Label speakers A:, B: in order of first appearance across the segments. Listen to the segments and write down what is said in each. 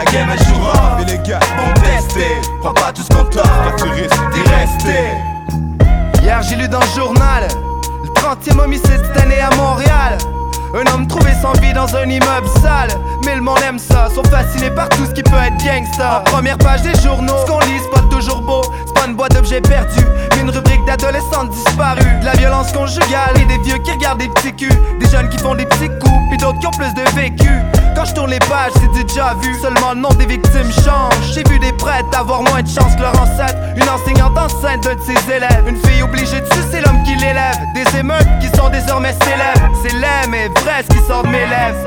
A: la game elle jouera. Mais les gars vont tester, prends pas tout ce qu'on t'offre, car tu risques d'y rester.
B: Hier j'ai lu dans le journal le 30e homicide cette année à Montréal. Un homme trouvé sans vie dans un immeuble sale. Mais le monde aime ça, sont fascinés par tout ce qui peut être gangsta. En première page des journaux, ce qu'on lit c'est pas toujours beau. C'est pas une boîte d'objets perdus, mais une rubrique d'adolescents disparus. De la violence conjugale et des vieux qui regardent des petits culs. Des jeunes qui font des petits coups, puis d'autres qui ont plus de vécu. Quand je tourne les pages, c'est du déjà vu. Seulement le nom des victimes change. J'ai vu des prêtres avoir moins de chance que leur ancêtre. Une enseignante enceinte d'un de ses élèves. Une fille obligée de sucer l'homme qui l'élève. Des émeutes qui sont désormais célèbres. C'est laid mais vrai ce qui sort de mes lèvres.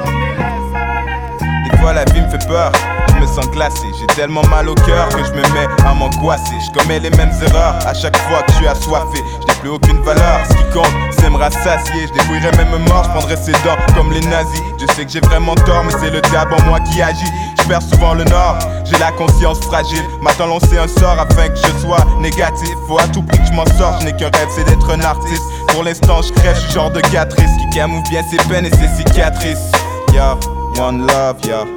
A: Des fois la vie me fait peur, je me sens glacé. J'ai tellement mal au cœur que je me mets à m'angoisser. Je commets les mêmes erreurs à chaque fois que je suis assoiffé. Je n'ai plus aucune valeur, ce qui compte c'est me rassasier. Je dépouillerai même mort, je prendrai ses dents comme les nazis. Je sais que j'ai vraiment tort mais c'est le diable en moi qui agit. Je perds souvent le nord, j'ai la conscience fragile. M'attend lancer un sort afin que je sois négatif. Faut à tout prix que je m'en sorte, je n'ai qu'un rêve c'est d'être un artiste. Pour l'instant je crève, je suis genre de catrice qui camoufle bien ses peines et ses cicatrices. Yo, one love, yo.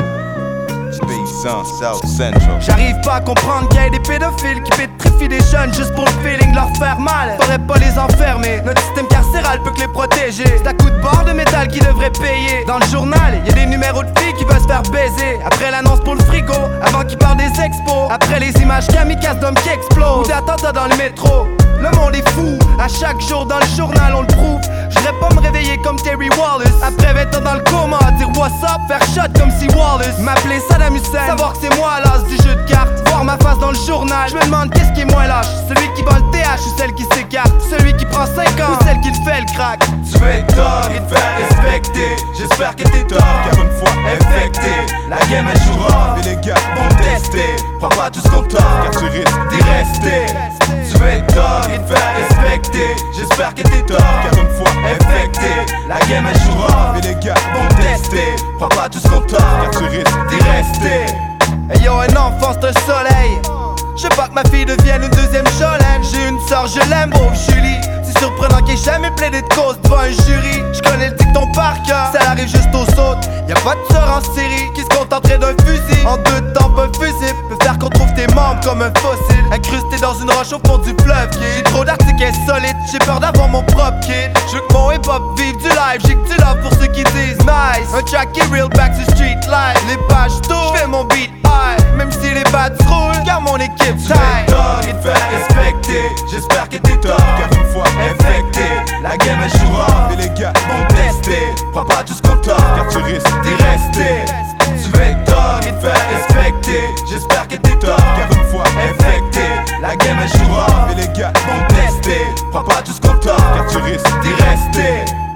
A: Space on South Central.
B: J'arrive pas à comprendre qu'il y ait des pédophiles qui pétrifient des jeunes juste pour le feeling de leur faire mal. Faudrait pas les enfermer, notre système carcéral peut que les protéger. C'est à coup de barre de métal qui devrait payer. Dans le journal, y a des numéros de filles qui veulent se faire baiser. Après l'annonce pour le frigo, avant qu'ils parlent des expos. Après les images kamikazes d'hommes qui explosent. Ou d'attentats dans le métro. Le monde est fou, à chaque jour dans le journal on le prouve. J'voudrais pas me réveiller comme Terry Wallace. Après 20 ans dans le coma, dire what's up, faire shot comme si Wallace. M'appeler Saddam Hussein, savoir que c'est moi à l'as du jeu de cartes. Voir ma face dans le journal, je me demande qu'est-ce qui est moins lâche. Celui qui vend le TH ou celle qui s'écarte. Celui qui prend 5 ans ou celle qui le fait le crack.
A: Tu veux être tort et te faire respecter. J'espère que t'es tort, car une fois infecté, la game elle jouera. Mais les gars vont tester, prends pas tout ce qu'on t'offre, car tu risques d'y rester. Tu veux être tort et te faire respecter. J'espère que t'es tort, car une fois infecté, la game elle jouera. Mais les gars vont tester, prends pas tout ce qu'on t'offre, car tu risques d'y rester.
B: Hey yo, un enfant c'est un soleil. Je veux pas que ma fille devienne une deuxième Jolene. J'ai une sœur, je l'aime, pauvre Julie. C'est surprenant qu'elle ait jamais plaidé de cause devant un jury. Je connais le dicton par cœur, ça arrive juste aux autres. Y'a pas de sœur en série qui se contenterait d'un fusil. En 2 temps, un fusil peut faire qu'on trouve tes membres comme un fossile. Incrusté dans une roche au fond du fleuve. J'ai trop d'articles insolites, j'ai peur d'avoir mon propre kit. Je veux que mon hip-hop vive du live, j'ai que du love pour ceux qui disent nice. Un track qui real back to street life. Les pages tournent, j'fais mon beat high. Même si les bats roulent, car mon équipe
A: tu veux tort et te faire respecter. J'espère que t'es tort, car une fois infecté, la game elle jouera. Mais les gars vont tester, prends pas tout ce qu'on t'offre, car tu risques d'y rester. Tu veux être tort et te faire respecter. J'espère que t'es tort, car une fois infecté, la game elle jouera. Mais les gars vont tester, prends pas tout ce qu'on t'offre, car tu risques d'y rester.